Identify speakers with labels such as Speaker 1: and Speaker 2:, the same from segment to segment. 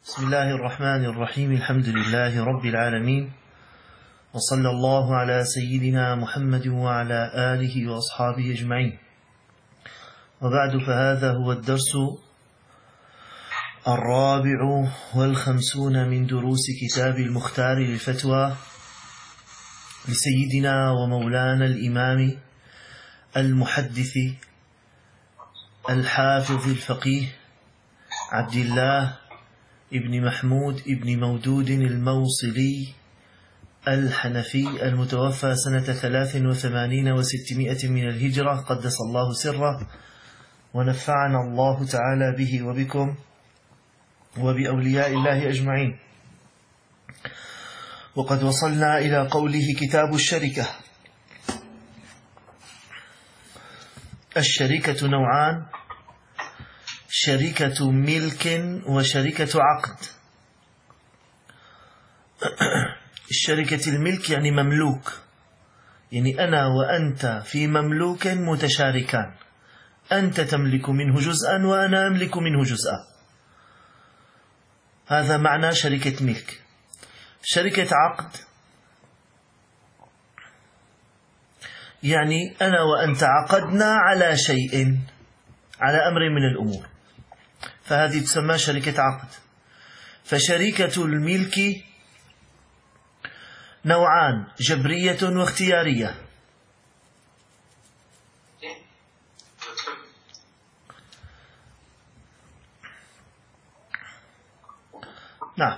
Speaker 1: بسم الله الرحمن الرحيم. الحمد لله رب العالمين، وصلى الله على سيدنا محمد وعلى آله وأصحابه أجمعين. وبعد، فهذا هو الدرس 54 من دروس كتاب المختار للفتوى لسيدنا ومولانا الإمام المحدث الحافظ الفقيه عبد الله ابن محمود ابن مودود الموصلي الحنفي المتوفى سنة 83 و600 من الهجرة، قدس الله سره، ونفعنا الله تعالى به وبكم وبأولياء الله أجمعين. وقد وصلنا إلى قوله: كتاب الشركة. الشركة نوعان: شركة ملك وشركة عقد. الشركة الملك يعني مملوك، يعني أنا وأنت في مملوك متشاركان، أنت تملك منه جزءا وأنا أملك منه جزءا، هذا معنى شركة ملك. شركة عقد يعني أنا وأنت عقدنا على شيء، على أمر من الأمور، فهذه تسمى شركة عقد. فشركة الملك نوعان: جبرية واختيارية. نعم،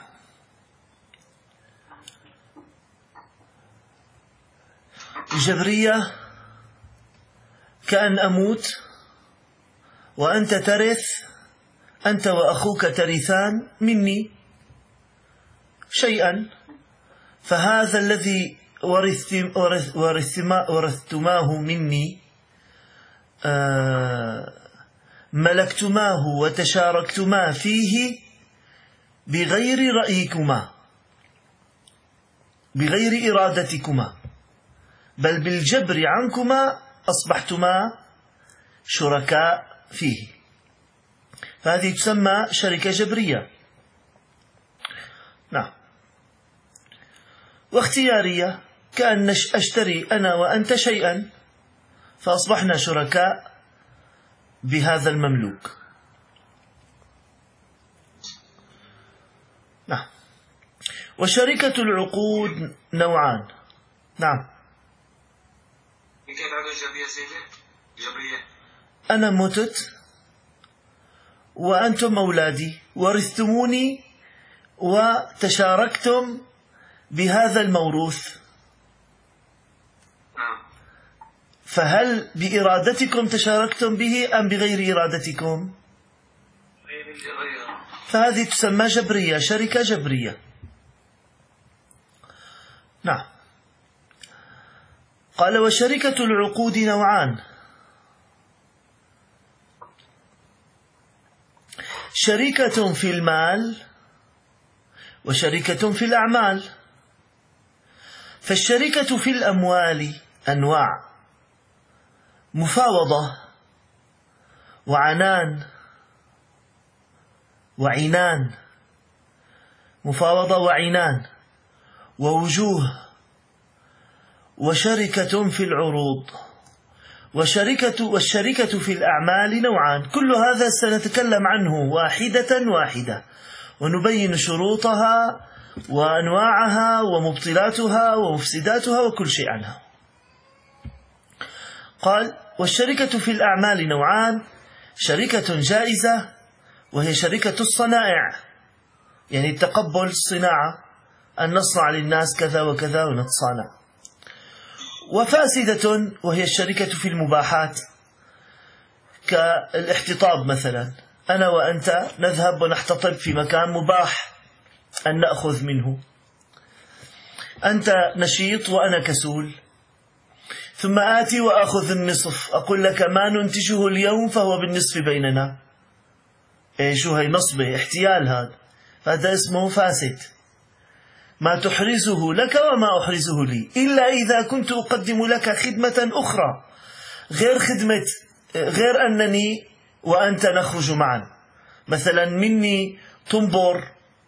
Speaker 1: الجبرية كأن أموت وأنت ترث، أنت وأخوك ترثان مني شيئا، فهذا الذي ورثتماه مني ملكتماه وتشاركتما فيه بغير رأيكما، بغير إرادتكما، بل بالجبر عنكما أصبحتما شركاء فيه، فهذه تسمى شركة جبرية. نعم. واختيارية كأن أشتري أنا وأنت شيئا فأصبحنا شركاء بهذا المملوك. نعم. وشركة العقود نوعان. نعم. أنا متت وأنتم أولادي، ورثتموني وتشاركتم بهذا الموروث، فهل بإرادتكم تشاركتم به أم بغير إرادتكم؟ فهذه تسمى جبرية، شركة جبرية. نعم. قال: وشركة العقود نوعان: شركة في المال وشركة في الأعمال. فالشركة في الأموال أنواع: مفاوضة وعنان وعنان، مفاوضة وعنان ووجوه. وشركة في العروض والشركة في الأعمال نوعان. كل هذا سنتكلم عنه واحدة ونبين شروطها وأنواعها ومبطلاتها ومفسداتها وكل شيء عنها. قال: والشركة في الأعمال نوعان: شركة جائزة وهي شركة الصنائع، يعني تقبل الصناعة، أن نصنع للناس كذا وكذا ونتصانع. وفاسدة وهي الشركة في المباحات، كالاحتطاب مثلا، أنا وأنت نذهب ونحتطب في مكان مباح أن نأخذ منه، أنت نشيط وأنا كسول، ثم آتي وأخذ النصف، أقول لك ما ننتجه اليوم فهو بالنصف بيننا. شو هي؟ نصبه، احتيال. هذا اسمه فاسد. ما تحرزه لك وما أحرزه لي، إلا إذا كنت أقدم لك خدمة أخرى غير أنني وأنت نخرج معا. مثلا مني طنبور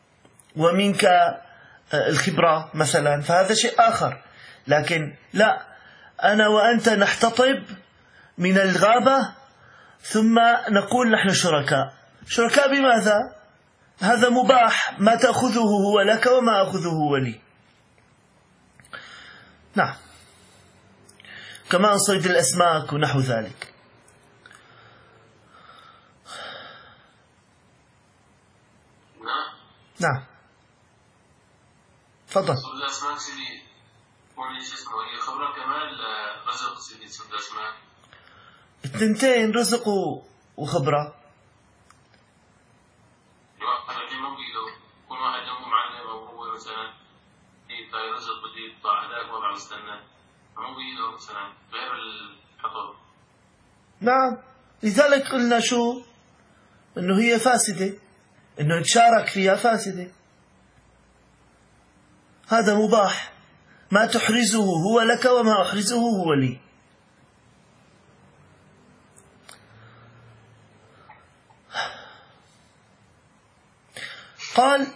Speaker 1: ومنك الخبرة مثلا، فهذا شيء آخر. لكن لا، أنا وأنت نحتطب من الغابة ثم نقول نحن شركاء. شركاء بماذا؟ هذا مباح، ما تأخذه هو لك وما أخذه هو لي. نعم، كما صيد الأسماك ونحو ذلك. نعم، تفضل.
Speaker 2: صيد الأسماك سيدي قولي شو اسمه، هي خبرة كمال رزق سيدي صيد الأسماك؟
Speaker 1: الثنتين، رزق وخبرة.
Speaker 2: الحين مو بيده، كل واحد جنبه معلم أو هو مثلا يطلع رزق بدي يطلع هذاك وضع مستنى، مو بيده مثلا غير الحطب.
Speaker 1: نعم، لذلك قلنا شو؟ إنه هي فاسدة، إنه نتشارك فيها فاسدة. هذا مباح، ما تحرزه هو لك وما أحرزه هو لي. قال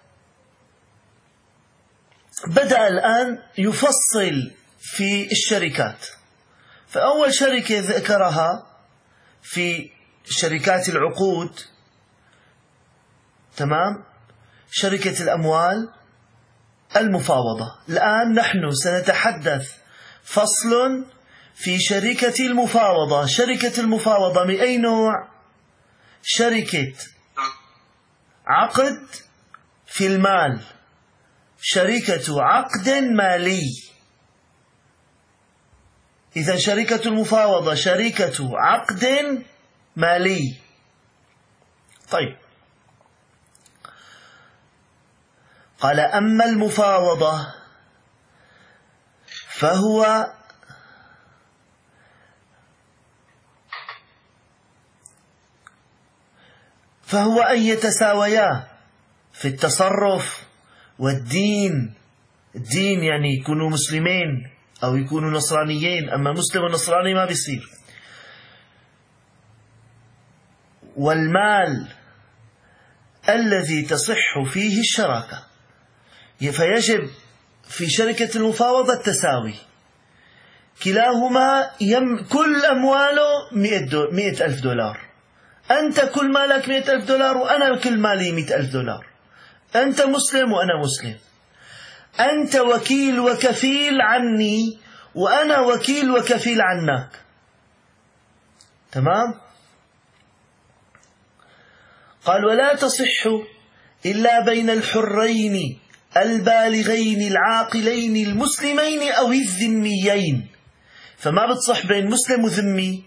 Speaker 1: بدأ الآن يفصل في الشركات. فأول شركة ذكرها في شركات العقود، تمام، شركة الأموال، المفاوضة. الآن نحن سنتحدث فصل في شركة المفاوضة. شركة المفاوضة من أي نوع؟ شركة عقد في المال، شركة عقد مالي. إذا شركة المفاوضة شركة عقد مالي. طيب، قال أما المفاوضة فهو أن يتساويا في التصرف والدين. الدين يعني يكونوا مسلمين أو يكونوا نصرانيين، أما مسلم ونصراني ما بيصير. والمال الذي تصح فيه الشراكة، فيجب في شركة المفاوضة التساوي. كلاهما كل أمواله 100,000 دولار. أنت كل مالك 100,000 دولار وأنا كل مالي 100,000 دولار. أنت مسلم وأنا مسلم. أنت وكيل وكفيل عني وأنا وكيل وكفيل عنك. تمام؟ قال ولا تصح إلا بين الحرين البالغين العاقلين المسلمين أو الذميين. فما بتصح بين مسلم وذمي.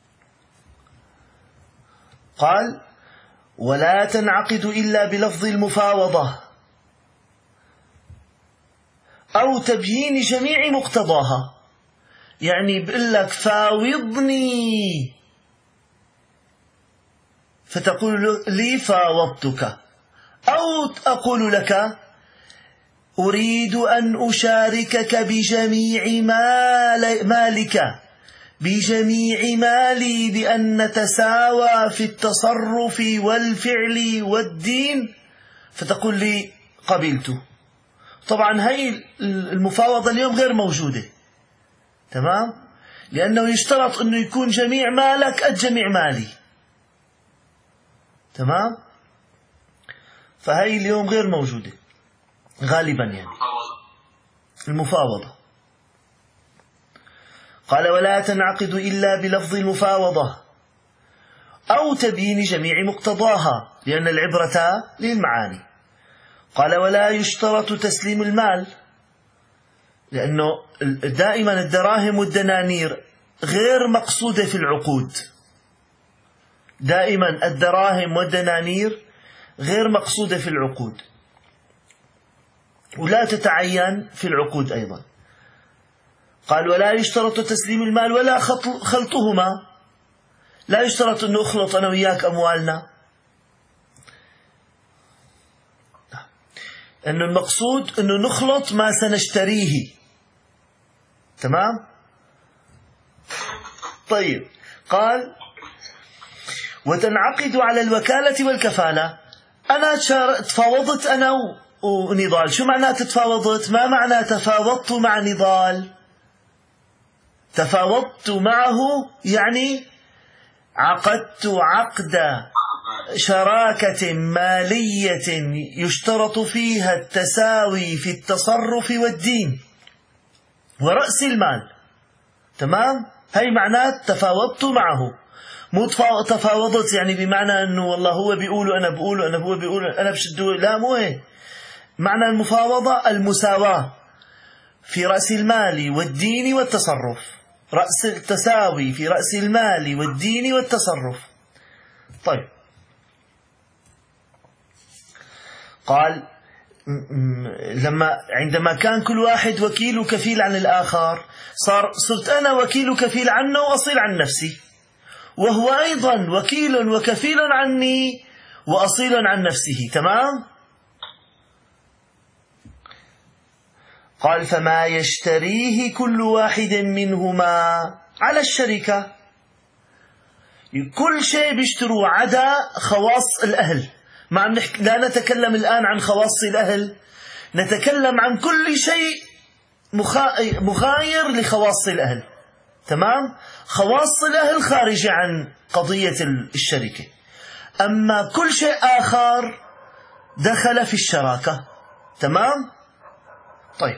Speaker 1: قال ولا تنعقد إلا بلفظ المفاوضة أو تبيين جميع مقتضاها. يعني بقول لك فاوضني، فتقول لي فاوضتك، أو أقول لك أريد أن أشاركك بجميع مالك، بجميع مالي، بأن نتساوى في التصرف والفعل والدين، فتقول لي قبلت. طبعا هي المفاوضة اليوم غير موجودة، تمام، لأنه يشترط أنه يكون جميع مالك قد جميع مالي، تمام. فهي اليوم غير موجودة غالبا، يعني المفاوضة. قال ولا تنعقد إلا بلفظ المفاوضة أو تبيين جميع مقتضاها، لأن العبرة للمعاني. قال ولا يشترط تسليم المال، لأنه دائما الدراهم والدنانير غير مقصودة في العقود. دائما الدراهم والدنانير غير مقصودة في العقود، ولا تتعين في العقود أيضا. قال ولا يشترط تسليم المال ولا خلطهما. لا يشترط أن أخلط أنا وياك أموالنا، أنه المقصود أنه نخلط ما سنشتريه، تمام. طيب، قال وتنعقد على الوكالة والكفالة. أنا تفاوضت أنا ونضال. شو معناه تفاوضت؟ ما معنى تفاوضت مع نضال؟ تفاوضت معه يعني عقدت عقد شراكة مالية يشترط فيها التساوي في التصرف والدين ورأس المال. تمام؟ هي معناه تفاوضت معه. مو تفاوضت يعني بمعنى أنه والله هو بيقول أنا بقول هو بيقول أنا بشده. لا، مو هيك. معنى المفاوضة المساواة في رأس المال والدين والتصرف. رأس التساوي في رأس المال والدين والتصرف. طيب، قال عندما كان كل واحد وكيل وكفيل عن الآخر، صرت أنا وكيل وكفيل عنه وأصيل عن نفسي، وهو أيضا وكيل وكفيل عني وأصيل عن نفسه. تمام؟ قال فما يشتريه كل واحد منهما على الشركة. كل شيء بيشتروا عدا خواص الأهل. لا نتكلم الآن عن خواص الأهل، نتكلم عن كل شيء مغاير لخواص الأهل. تمام؟ خواص الأهل خارجة عن قضية الشركة، أما كل شيء آخر دخل في الشراكة. تمام؟ طيب.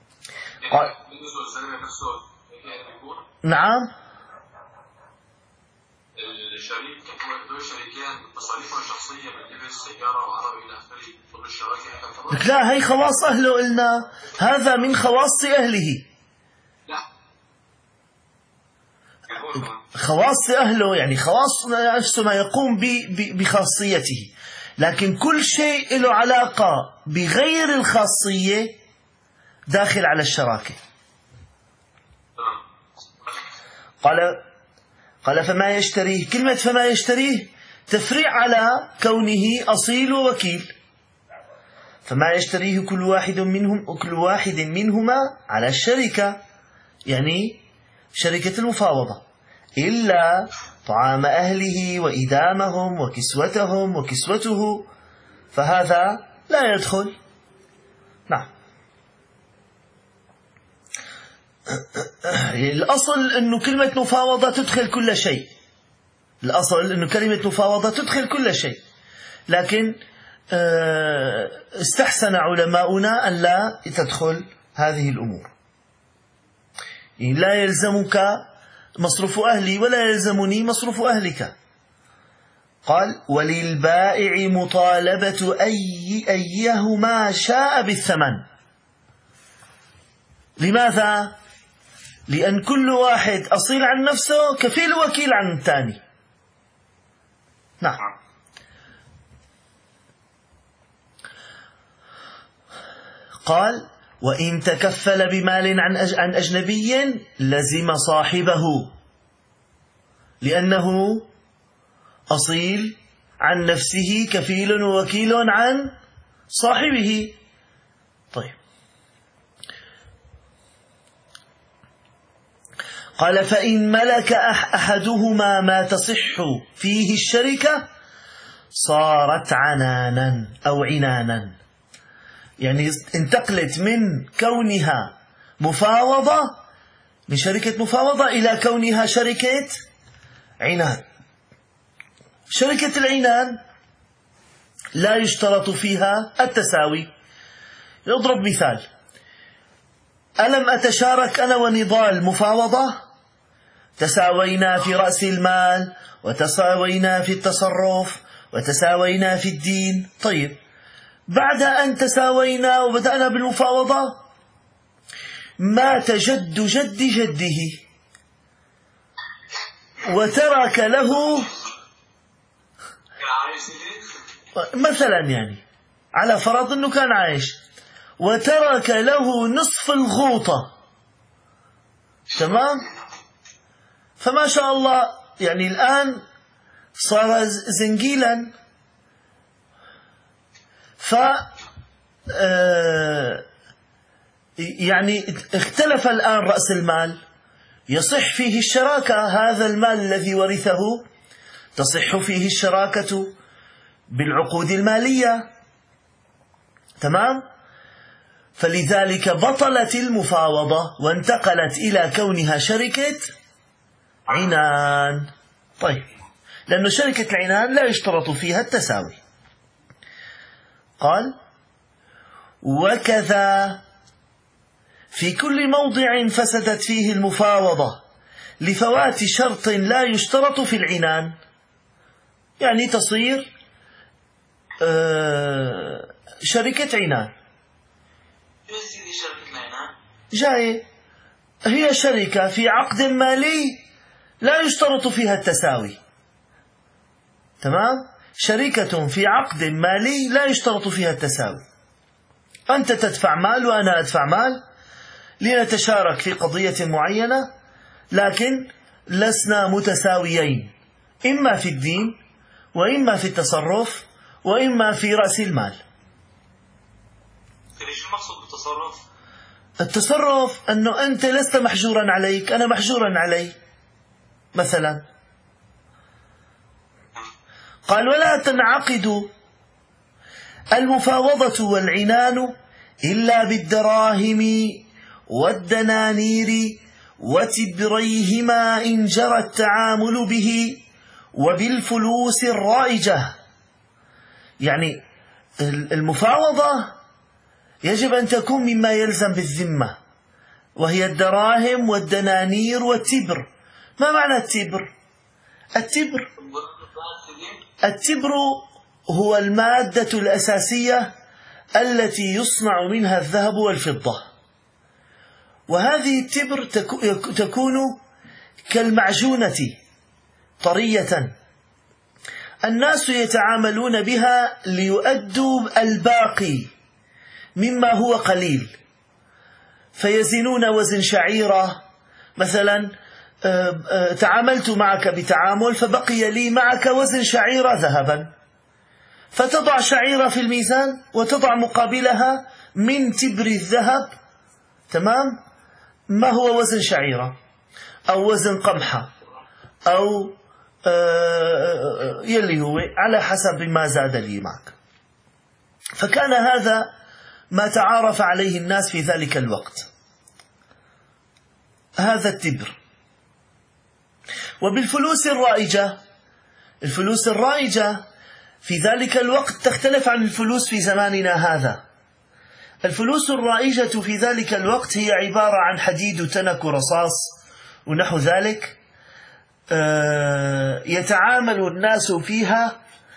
Speaker 1: نعم.
Speaker 2: الشريك هو شركات مصاريفها شخصية بالنسبة للسيارة وعربي إلى آخره الشراكة.
Speaker 1: لا، هي خواص أهله. قلنا هذا من خواص أهله.
Speaker 2: لا،
Speaker 1: خواص أهله يعني خواص نفسه ما يقوم بخاصيته، لكن كل شيء له علاقة بغير الخاصية داخل على الشراكة. قال فما يشتريه. كلمة فما يشتريه تفريع على كونه أصيل ووكيل. فما يشتريه كل واحد منهما على الشركة، يعني شركة المفاوضة، إلا طعام أهله وإدامهم وكسوتهم وكسوته، فهذا لا يدخل. نعم. الأصل أنه كلمة مفاوضة تدخل كل شيء. الأصل أنه كلمة مفاوضة تدخل كل شيء، لكن استحسن علماؤنا أن لا تدخل هذه الأمور. لا يلزمك مصروف أهلي ولا يلزمني مصروف أهلك. قال وللبائع مطالبة أيهما شاء بالثمن. لماذا؟ لأن كل واحد أصيل عن نفسه كفيل وكيل عن الثاني. نعم. قال وإن تكفل بمال عن أجنبي لزم صاحبه، لأنه أصيل عن نفسه كفيل ووكيل عن صاحبه. طيب. قال فإن ملك أحدهما ما تصح فيه الشركة صارت عنانا أو عنانا، يعني انتقلت من كونها مفاوضة، من شركة مفاوضة إلى كونها شركة عنان. شركة العنان لا يشترط فيها التساوي. نضرب مثال: ألم أتشارك أنا ونضال مفاوضة؟ تساوينا في رأس المال، وتساوينا في التصرف، وتساوينا في الدين. طيب، بعد أن تساوينا وبدأنا بالمفاوضة مات جد جد جده وترك له مثلا، يعني على فرض أنه كان عايش، وترك له نصف الغوطة. تمام؟ فما شاء الله يعني الآن صار زنجيلا، يعني اختلف الآن رأس المال. يصح فيه الشراكة، هذا المال الذي ورثه تصح فيه الشراكة بالعقود المالية. تمام؟ فلذلك بطلت المفاوضة وانتقلت إلى كونها شركة عنان. طيب، لأن شركة العنان لا يشترط فيها التساوي. قال: وكذا في كل موضع فسدت فيه المفاوضة لفوات شرط لا يشترط في العنان، يعني تصير شركة عنان. جاي هي شركة في عقد مالي لا يشترط فيها التساوي. تمام؟ شركة في عقد مالي لا يشترط فيها التساوي. أنت تدفع مال وأنا أدفع مال لنتشارك في قضية معينة، لكن لسنا متساويين، إما في الدين وإما في التصرف وإما في رأس المال.
Speaker 2: ايش المقصود بالتصرف؟
Speaker 1: التصرف أنه أنت لست محجورا عليك، أنا محجورا علي مثلا. قال: ولا تنعقد المفاوضة والعنان إلا بالدراهم والدنانير وتبريهما إن جرى التعامل به وبالفلوس الرائجة. يعني المفاوضة يجب أن تكون مما يلزم بالذمة، وهي الدراهم والدنانير والتبر. ما معنى التبر؟ التبر هو المادة الأساسية التي يصنع منها الذهب والفضة، وهذه التبر تكون كالمعجونة طرية، الناس يتعاملون بها ليؤدوا الباقي مما هو قليل، فيزنون وزن شعيرة مثلا. تعاملت معك بتعامل فبقي لي معك وزن شعيرة ذهبا، فتضع شعيرة في الميزان وتضع مقابلها من تبر الذهب، تمام، ما هو وزن شعيرة أو وزن قمحة أو يلي هو على حسب ما زاد لي معك. فكان هذا ما تعارف عليه الناس في ذلك الوقت، هذا التبر. وبالفلوس الرائجة، الفلوس الرائجة في ذلك الوقت تختلف عن الفلوس في زماننا هذا. الفلوس الرائجة في ذلك الوقت هي عبارة عن حديد وتنك ورصاص ونحو ذلك، يتعامل الناس فيها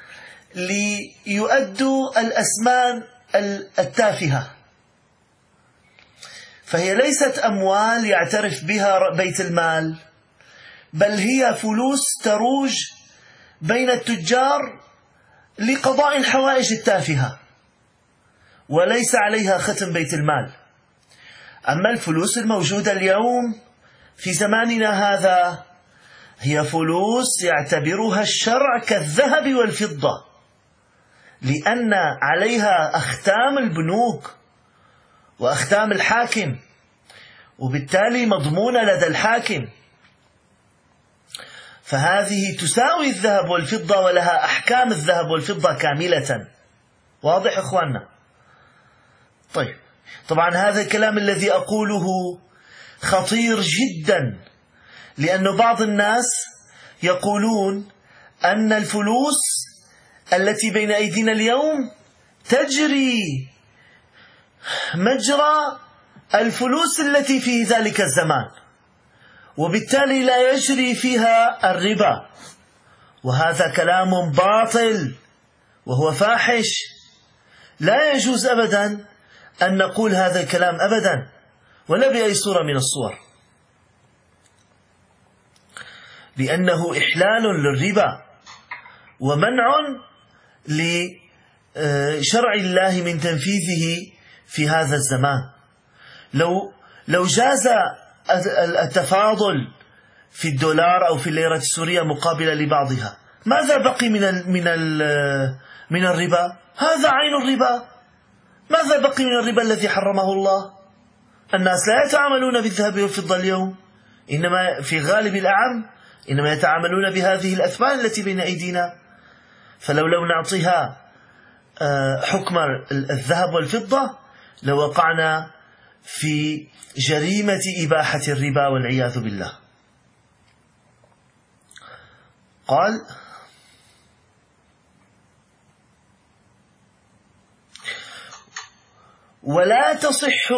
Speaker 1: ليؤدوا الأثمان التافهة، فهي ليست أموال يعترف بها بيت المال، بل هي فلوس تروج بين التجار لقضاء الحوائج التافهة، وليس عليها ختم بيت المال. أما الفلوس الموجودة اليوم في زماننا هذا هي فلوس يعتبرها الشرع كالذهب والفضة، لأن عليها أختام البنوك وأختام الحاكم، وبالتالي مضمونة لدى الحاكم، فهذه تساوي الذهب والفضة ولها أحكام الذهب والفضة كاملة. واضح إخواننا؟ طيب، طبعا هذا الكلام الذي أقوله خطير جدا، لأن بعض الناس يقولون أن الفلوس التي بين أيدينا اليوم تجري مجرى الفلوس التي في ذلك الزمان، وبالتالي لا يجري فيها الربا، وهذا كلام باطل وهو فاحش. لا يجوز أبدا أن نقول هذا الكلام أبدا، ولا بأي صورة من الصور، لأنه إحلال للربا ومنع لشرع الله من تنفيذه في هذا الزمان. لو جاز التفاضل في الدولار أو في الليرة السورية مقابلة لبعضها، ماذا بقي من الربا؟ هذا عين الربا. ماذا بقي من الربا الذي حرمه الله؟ الناس لا يتعاملون بالذهب والفضة اليوم، إنما في غالب الأعم إنما يتعاملون بهذه الأثمان التي بين أيدينا. فلو نعطيها حكم الذهب والفضة لوقعنا في جريمة إباحة الربا والعياذ بالله. قال: ولا تصح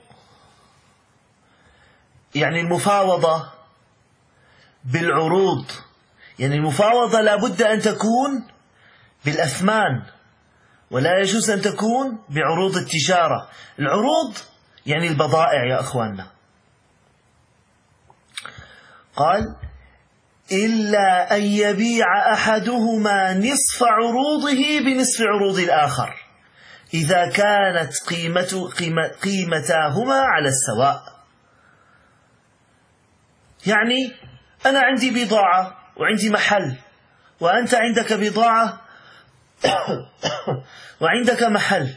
Speaker 1: يعني المفاوضة بالعروض، يعني المفاوضة لا بد أن تكون بالأثمان، ولا يجوز أن تكون بعروض التجارة. العروض يعني البضائع يا أخواننا. قال: إلا أن يبيع أحدهما نصف عروضه بنصف عروض الآخر إذا كانت قيمتاهما على السواء. يعني أنا عندي بضاعة وعندي محل، وأنت عندك بضاعة وعندك محل،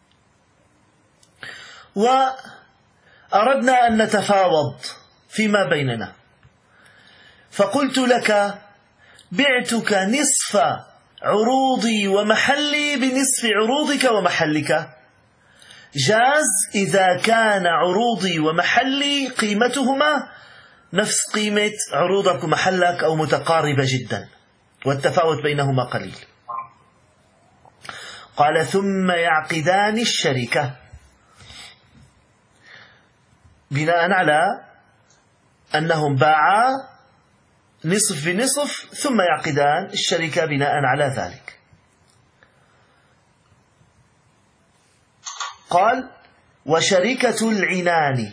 Speaker 1: وأردنا أن نتفاوض فيما بيننا، فقلت لك: بعتك نصف عروضي ومحلي بنصف عروضك ومحلك. جاز إذا كان عروضي ومحلي قيمتهما نفس قيمة عروضك ومحلك أو متقاربة جدا والتفاوت بينهما قليل. قال: ثم يعقدان الشركة بناء على أنهم باعا نصف بنصف، ثم يعقدان الشركة بناء على ذلك. قال: وشركة العنان.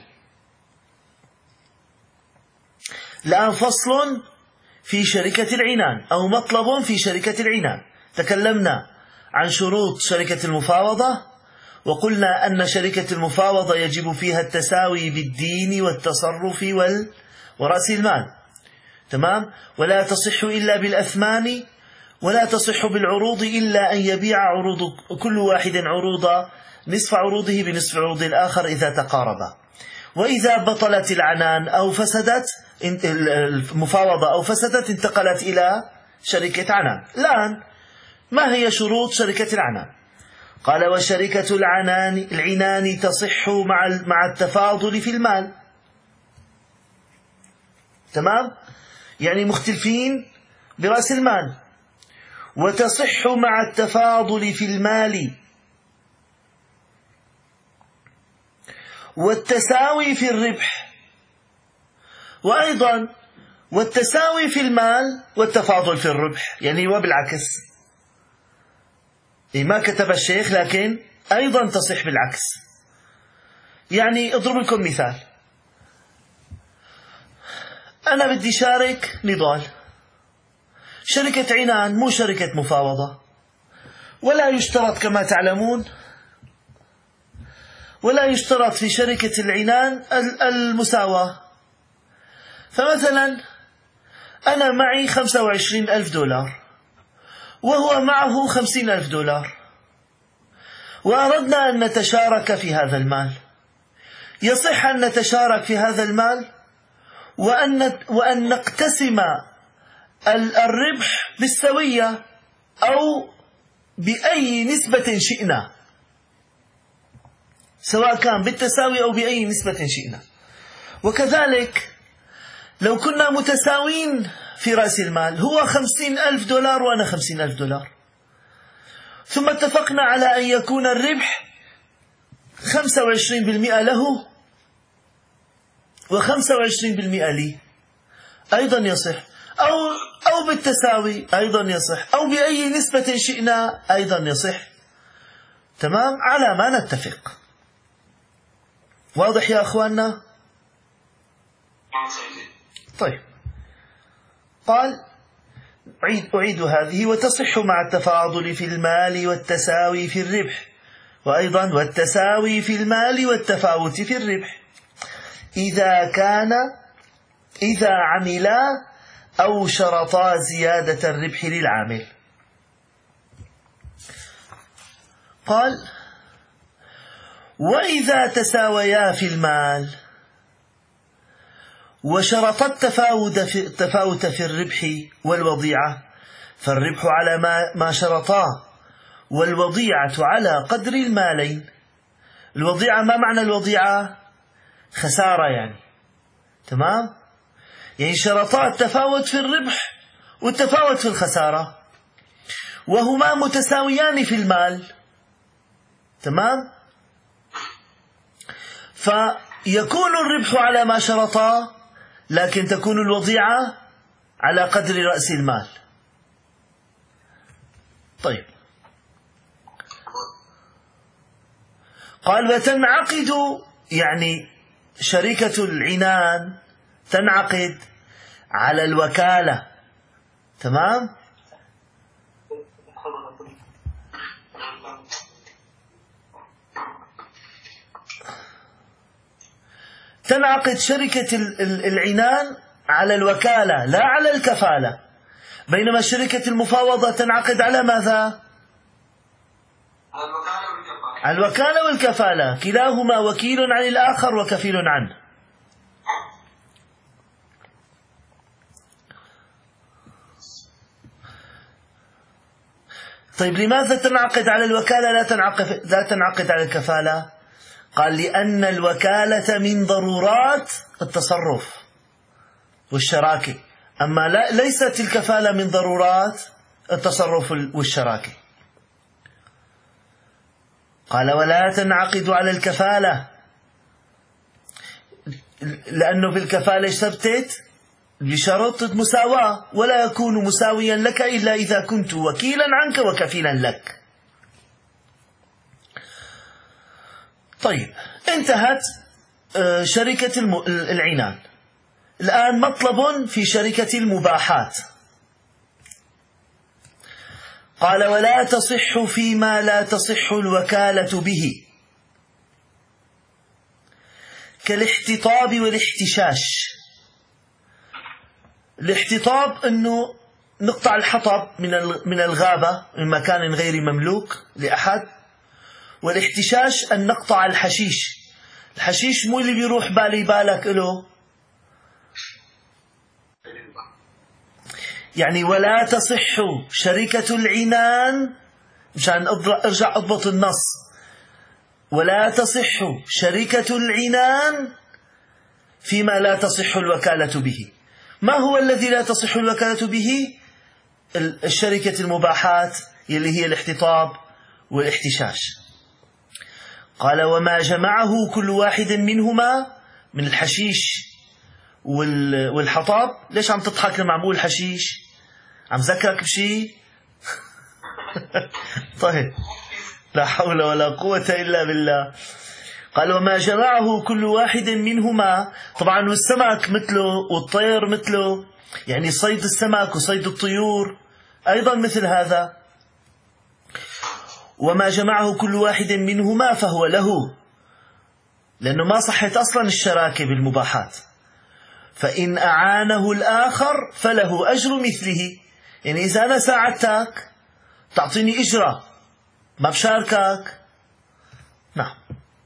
Speaker 1: الآن فصل في شركة العنان أو مطلب في شركة العنان. تكلمنا عن شروط شركة المفاوضة، وقلنا أن شركة المفاوضة يجب فيها التساوي بالدين والتصرف ورأس المال، تمام؟ ولا تصح إلا بالأثمان، ولا تصح بالعروض إلا أن يبيع كل واحد عروض نصف عروضه بنصف عروض الآخر إذا تقاربا. وإذا بطلت العنان أو فسدت المفاوضة أو فسدت انتقلت إلى شركة عنان. الآن ما هي شروط شركة العنان؟ قال: وشركة العنان تصح مع التفاضل في المال. تمام؟ يعني مختلفين برأس المال. وتصح مع التفاضل في المال والتساوي في الربح، وأيضا والتساوي في المال والتفاضل في الربح، يعني وبالعكس. ما كتب الشيخ لكن أيضا تصح بالعكس. يعني أضرب لكم مثال: أنا بدي شارك نضال، شركة عنان مو شركة مفاوضة، ولا يشترط كما تعلمون، ولا يشترط في شركة العنان المساواة. فمثلا أنا معي 25,000 دولار وهو معه 50,000 دولار، وأردنا أن نتشارك في هذا المال. يصح أن نتشارك في هذا المال وأن نقتسم الربح بالسوية أو بأي نسبة شئنا، سواء كان بالتساوي أو بأي نسبة شئنا. وكذلك لو كنا متساوين في رأس المال، هو 50,000 دولار وأنا 50,000 دولار، ثم اتفقنا على أن يكون الربح 25% له و25% لي، أيضا يصح. أو بالتساوي أيضا يصح، أو بأي نسبة شئنا أيضا يصح. تمام؟ على ما نتفق. واضح يا أخواننا؟ طيب. قال: أعيد هذه: وتصح مع التفاضل في المال والتساوي في الربح، وأيضا والتساوي في المال والتفاوت في الربح إذا عملا أو شرطا زيادة الربح للعامل. قال: وإذا تساويا في المال وشرطا التفاوت في الربح والوضيعة، فالربح على ما شرطاه، والوضيعة على قدر المالين. الوضيعة، ما معنى الوضيعة؟ خسارة يعني، تمام؟ يعني شرطا التفاوت في الربح والتفاوت في الخسارة، وهما متساويان في المال، تمام؟ فيكون الربح على ما شرطا، لكن تكون الوضيعة على قدر رأس المال. طيب، قال وتنعقد، يعني شركة العنان تنعقد على الوكالة، تمام؟ تنعقد شركة العنان على الوكالة لا على الكفالة، بينما شركة المفاوضة تنعقد على ماذا؟ على الوكالة والكفالة، كلاهما وكيل عن الآخر وكفيل عنه. طيب، لماذا تنعقد على الوكالة لا تنعقد على الكفالة؟ قال لأن الوكالة من ضرورات التصرف والشراكة، أما ليست الكفالة من ضرورات التصرف والشراكة. قال ولا تنعقد على الكفالة، لأنه بالكفالة ثبتت بشرط مساواة، ولا يكون مساويا لك إلا إذا كنت وكيلا عنك وكفيلا لك. طيب، انتهت شركة العنان. الآن مطلب في شركة المباحات. قال ولا تصح فيما لا تصح الوكالة به، كالاحتطاب والاحتشاش. الاحتطاب أنه نقطع الحطب من الغابة من مكان غير مملوك لأحد، والاحتشاش أن نقطع الحشيش. الحشيش مو اللي بيروح بالي بالك له، يعني ولا تصح شركة العنان، مشان ارجع اضبط النص، ولا تصح شركة العنان فيما لا تصح الوكالة به. ما هو الذي لا تصح الوكالة به؟ الشركة المباحات اللي هي الاحتطاب والاحتشاش. قال وما جمعه كل واحد منهما من الحشيش والحطب. ليش عم تضحك لما عم بقول حشيش؟ عم ذكرك بشيء؟ طيب، لا حول ولا قوة إلا بالله. قال وما جمعه كل واحد منهما، طبعا والسمك مثله والطير مثله، يعني صيد السمك وصيد الطيور أيضا مثل هذا. وما جمعه كل واحد منهما فهو له، لأنه ما صحت أصلا الشراكة بالمباحات. فإن أعانه الآخر فله أجر مثله، يعني إذا أنا ساعدتك تعطيني إجرة، ما بشاركك. نعم.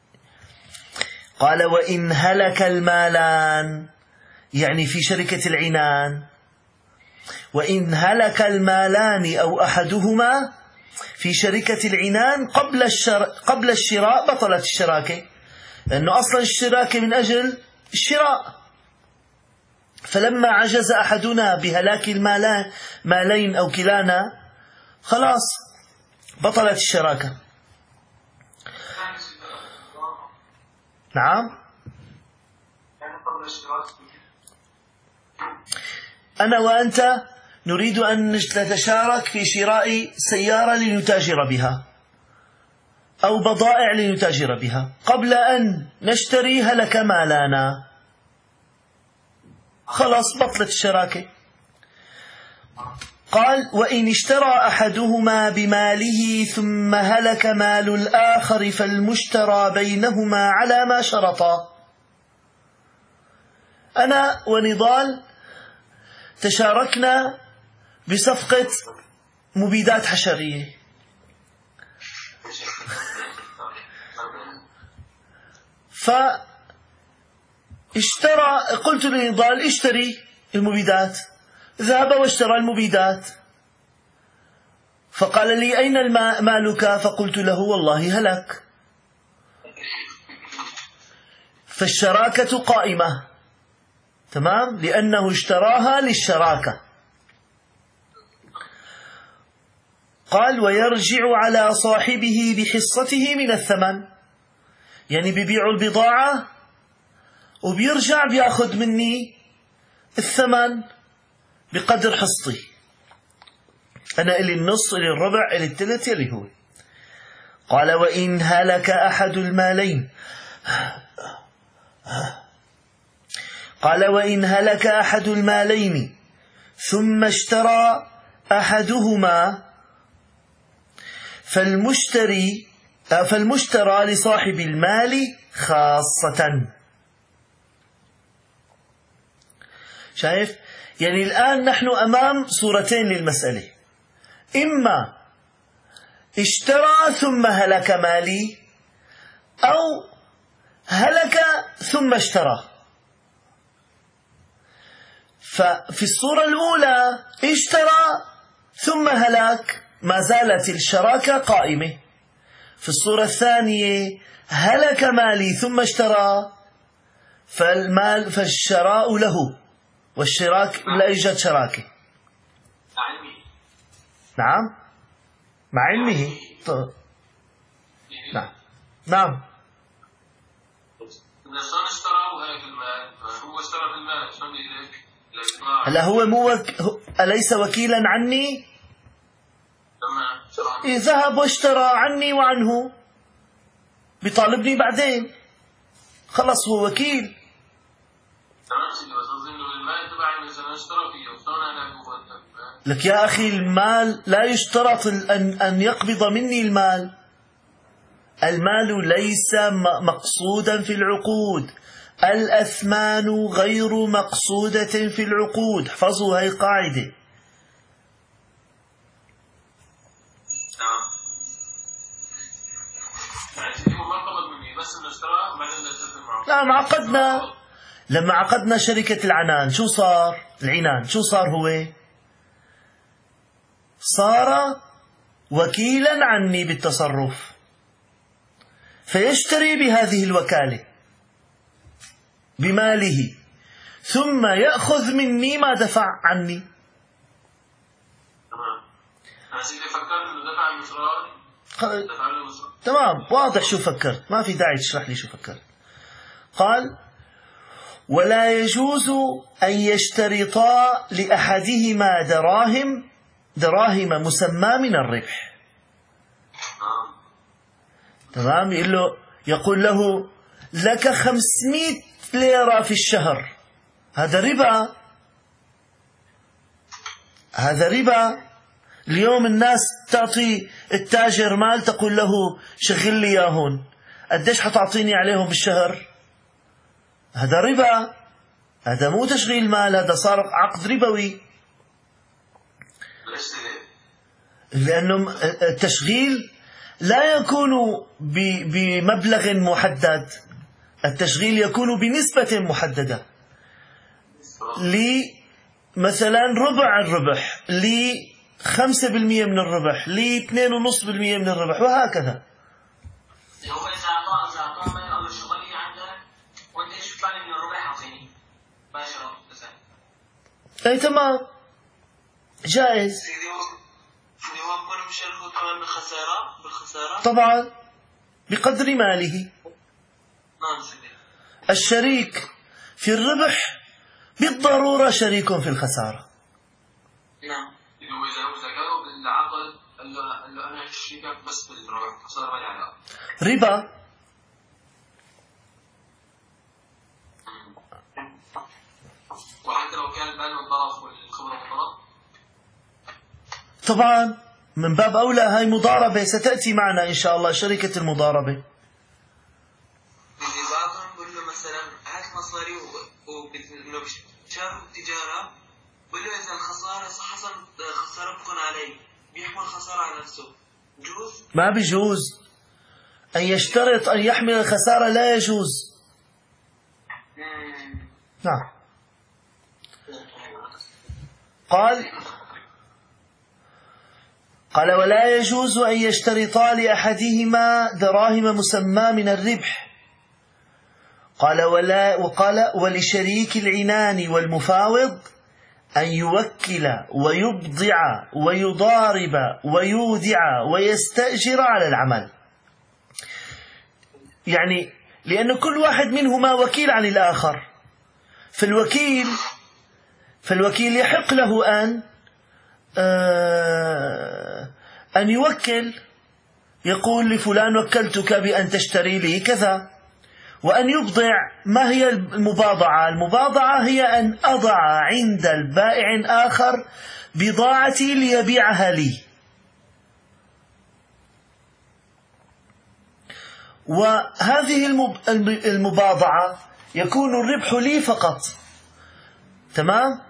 Speaker 1: قال وإن هلك المالان، يعني في شركة العنان، وإن هلك المالان أو أحدهما في شركة العنان قبل الشراء بطلت الشراكة، لأنه أصلا الشراكة من أجل الشراء. فلما عجز أحدنا بهلاك المالين أو كلانا، خلاص بطلت الشراكة. نعم. أنا وأنت نريد أن نتشارك في شراء سيارة لنتاجر بها أو بضائع لنتاجر بها. قبل أن نشتري هلك مالنا، خلاص بطلت الشراكة. قال وإن اشترى أحدهما بماله ثم هلك مال الآخر فالمشترى بينهما على ما شرطا. أنا ونضال تشاركنا بصفقة مبيدات حشرية، قلت لنضال اشتري المبيدات، ذهب واشترى المبيدات. فقال لي: أين مالك؟ فقلت له: والله هلك. فالشراكة قائمة، تمام، لأنه اشتراها للشراكة. قال: ويرجع على صاحبه بحصته من الثمن، يعني بيبيع البضاعة وبيرجع بياخذ مني الثمن بقدر حصتي. أنا إلي النص، إلي الربع، إلي الثلث، يلي هو. قال: وإن هلك أحد المالين ثم اشترى أحدهما فالمشترى لصاحب المال خاصة. شايف؟ يعني الآن نحن أمام صورتين للمسألة: إما اشترى ثم هلك مالي، أو هلك ثم اشترى. ففي الصورة الأولى اشترى ثم هلك، ما زالت الشراكة قائمة. في الصورة الثانية هلك مالي ثم اشترى، فالشراء له والشراك لا يوجد شراكة. نعم، مع علمه. نعم نعم. هلا هو أليس وكيلا عني؟ ذهب واشترى عني وعنه، بيطالبني بعدين، خلص هو وكيل. لك يا أخي، المال لا يشترط أن يقبض مني المال. المال ليس مقصودا في العقود. الأثمان غير مقصودة في العقود. احفظوا هاي قاعدة. نعم، عقدنا. لما عقدنا شركة العنان شو صار؟ العنان شو صار؟ هو صار وكيلا عني بالتصرف، فيشتري بهذه الوكالة بماله، ثم يأخذ مني ما دفع عني. تمام، واضح شو فكرت، ما في داعي تشرح لي شو فكرت. قال: ولا يجوز أن يشترطا لأحدهما دراهم مسمى من الربح. تمام، يقول له: لك 500 ليرة في الشهر. هذا ربا، هذا ربا. اليوم الناس تعطي التاجر مال، تقول له: شغل لي ياهن، قديش حتعطيني عليهم بالشهر؟ هذا ربا، هذا مو تشغيل مال، هذا صار عقد ربوي. لأنه التشغيل لا يكون بمبلغ محدد، التشغيل يكون بنسبة محددة. مثلا ربع الربح، 5% من الربح، 2.5% من الربح، وهكذا.
Speaker 3: هو إذا أعطاه ما يقبل شغلي عنده، وأنت إيش بتعني من الربح أعطيني؟ باشرة مثلا.
Speaker 1: أي تمام، جائز.
Speaker 3: اللي هو بكون مشاركه كمان بالخسارة؟
Speaker 1: طبعا بقدر ماله.
Speaker 3: نعم سيدي.
Speaker 1: الشريك في الربح بالضرورة شريك في الخسارة.
Speaker 3: نعم.
Speaker 2: إذا قالوا بالعقد قال له أنا شريكك بس بالربح، خسارة ما لي علاقة.
Speaker 1: ربا.
Speaker 2: وحتى لو كان البال من طرف والخبرة من طرف.
Speaker 1: طبعا من باب أولى، هاي مضاربة ستأتي معنا إن شاء الله، شركة المضاربة.
Speaker 3: اللي بعضهم بقول له مثلا هات مصاري وإنه بشارك التجارة، بقول له إذا الخسارة حصل خسارة بتكون علي، بيحمل خسارة على نفسه، بجوز؟
Speaker 1: ما بيجوز أن يشترط أن يحمل الخسارة، لا يجوز. نعم. قال: ولا يجوز أن يشترطا لأحدهما دراهم مسمى من الربح. وقال: ولشريك العنان والمفاوض أن يوكل ويبضع ويضارب ويودع ويستأجر على العمل. يعني لأن كل واحد منهما وكيل عن الآخر، فالوكيل يحق له أن يوكل، يقول لفلان: وكلتك بأن تشتري لي كذا. وأن يبضع، ما هي المباضعة؟ المباضعة هي أن أضع عند البائع آخر بضاعتي ليبيعها لي. وهذه المباضعة يكون الربح لي فقط. تمام؟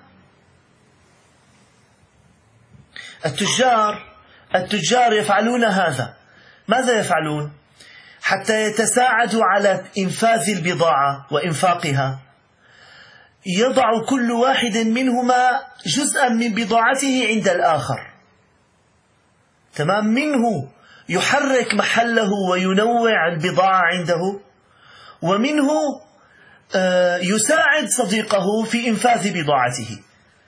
Speaker 1: التجار يفعلون هذا. ماذا يفعلون؟ حتى يتساعدوا على إنفاذ البضاعة وإنفاقها، يضع كل واحد منهما جزءا من بضاعته عند الآخر. تمام؟ منه يحرك محله وينوع البضاعة عنده، ومنه يساعد صديقه في إنفاذ بضاعته.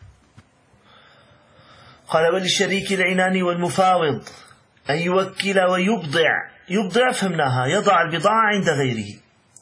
Speaker 1: قال: وللشريك العنان والمفاوض أن يوكل ويبضع. يبضع فهمناها، يضع البضاعة عند غيره.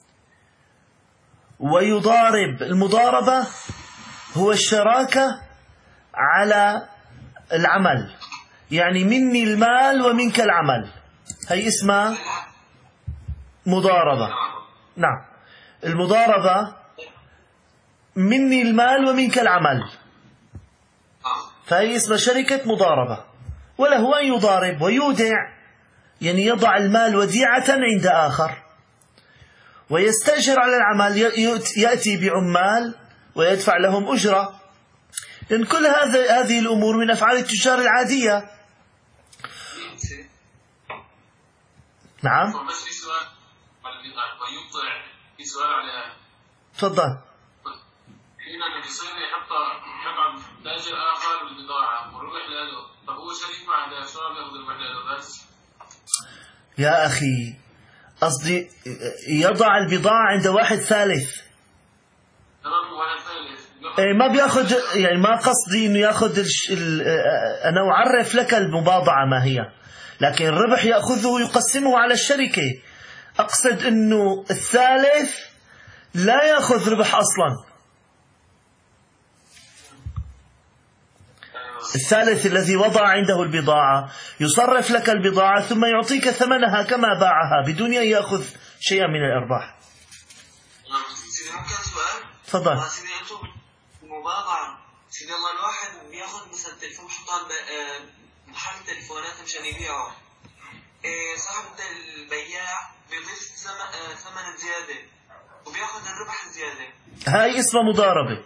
Speaker 1: ويضارب، المضاربة هو الشراكة على العمل، يعني مني المال ومنك العمل، هي اسمها مضاربة. نعم، المضاربة مني المال ومنك العمل، فهي اسمها شركة مضاربة. وله أن يضارب ويودع، يعني يضع المال وديعة عند آخر، ويستأجر على العمل، يأتي بعمال ويدفع لهم أجرة. لأن كل هذه الأمور من أفعال التجار العادية. نعم.
Speaker 2: بس في سؤال في سؤال عليها.
Speaker 1: تفضل.
Speaker 2: حين أنك يصير يحط تاجر آخر بالبضاعة والربح له، طب هو شريك مع ده، شلون بياخذ الربح له بس؟
Speaker 1: يا أخي، قصدي يضع البضاعة عند واحد ثالث.
Speaker 2: تمام، واحد ثالث.
Speaker 1: ما بياخذ، يعني ما قصدي إنه ياخذ أنا أعرف لك المباضعة ما هي، لكن الربح يأخذه يقسمه على الشركة. أقصد إنه الثالث لا يأخذ ربح أصلا. الثالث الذي وضع عنده البضاعة يصرف لك البضاعة ثم يعطيك ثمنها كما باعها بدون أن يأخذ شيئا من الأرباح.
Speaker 3: سيدي ممكن سؤال؟
Speaker 1: تفضل.
Speaker 3: سيدي أنتم المباضعة، سيدي الله الواحد بياخذ مثلا تليفون بحطها محل تليفونات مشان يبيعه، صاحب البياع بيضيف ثمن زيادة وبياخذ الربح الزيادة.
Speaker 1: هاي اسمها مضاربة.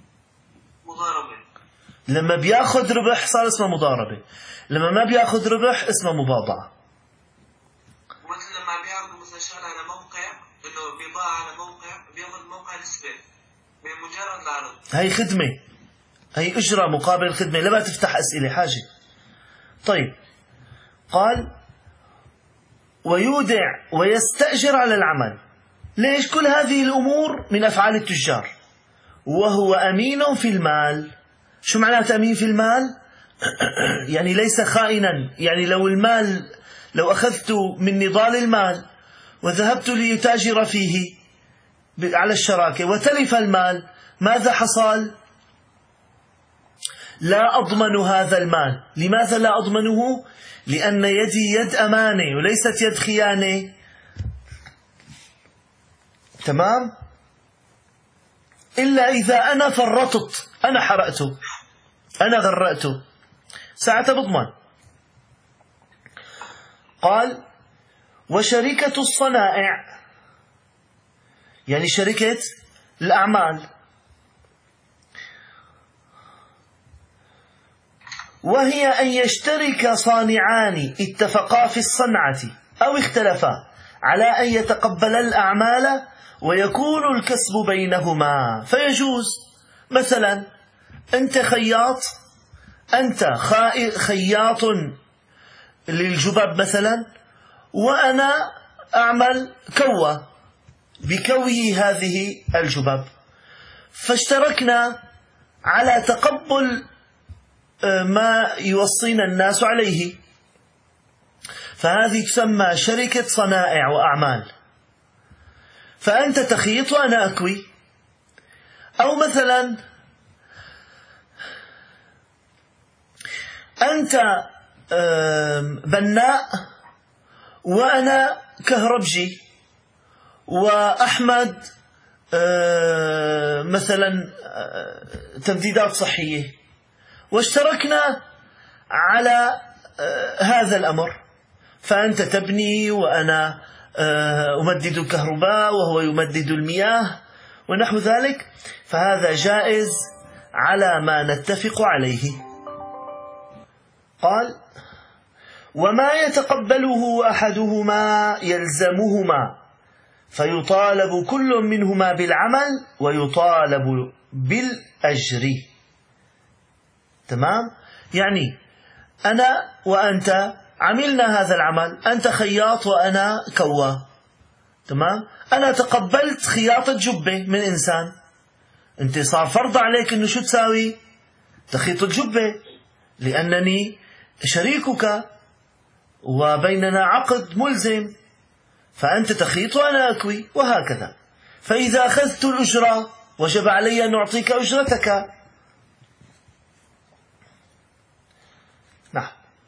Speaker 1: لما بياخذ ربح صار اسمه مضاربة، لما ما بياخذ ربح اسمه مباضعة.
Speaker 3: مثل لما بياخذ مثلا شغل على موقع، انه بيباع على موقع، بياخذ موقع نسبة بمجرد العرض.
Speaker 1: هي خدمة، هي أجرة مقابل الخدمة. لما تفتح أسئلة حاجة. طيب، قال: ويودع ويستأجر على العمل. ليش؟ كل هذه الأمور من أفعال التجار. وهو أمين في المال. شو معناته أمين في المال؟ يعني ليس خائنا. يعني لو أخذت من نضال المال وذهبت ليتاجر فيه على الشراكة وتلف المال، ماذا حصل؟ لا أضمن هذا المال. لماذا لا أضمنه؟ لأن يدي يد أمانة وليست يد خيانة. تمام؟ إلا إذا أنا فرطت، أنا حرقته، أنا غرقته، ساعة بضمن. قال: وشركة الصنائع، يعني شركة الأعمال، وهي أن يشترك صانعان اتفقا في الصنعة أو اختلفا على أن يتقبلا الأعمال ويكون الكسب بينهما. فيجوز مثلا أنت خياط للجباب مثلا، وأنا أعمل كوة بكوي هذه الجباب، فاشتركنا على تقبل ما يوصينا الناس عليه، فهذه تسمى شركة صنائع وأعمال. فأنت تخيط وأنا أكوي. أو مثلا أنت بناء وأنا كهربجي، وأحمد مثلا تمديدات صحية، واشتركنا على هذا الأمر، فأنت تبني وأنا أمدد الكهرباء وهو يمدد المياه ونحو ذلك، فهذا جائز على ما نتفق عليه. قال: وما يتقبله أحدهما يلزمهما، فيطالب كل منهما بالعمل ويطالب بالأجر. تمام؟ يعني أنا وأنت عملنا هذا العمل، أنت خياط وأنا كوّا. تمام؟ أنا تقبلت خياطة جبة من إنسان، أنت صار فرض عليك أنه شو تساوي؟ تخيط الجبة، لأنني شريكك وبيننا عقد ملزم، فأنت تخيط وأنا أكوي، وهكذا. فإذا أخذت الأجرة وجب علي أن أعطيك أجرتك. نعم.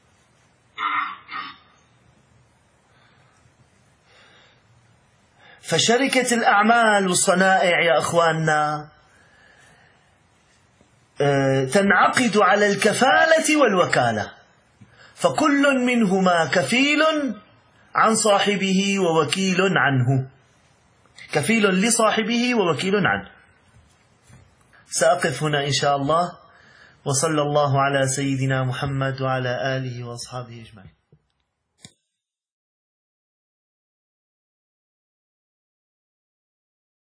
Speaker 1: فشركة الأعمال والصنائع يا أخواننا تنعقد على الكفالة والوكالة، فكل منهما كفيل عن صاحبه ووكيل عنه، كفيل لصاحبه ووكيل عنه. سأقف هنا إن شاء الله، وصلى الله على سيدنا محمد وعلى آله وأصحابه أجمعين.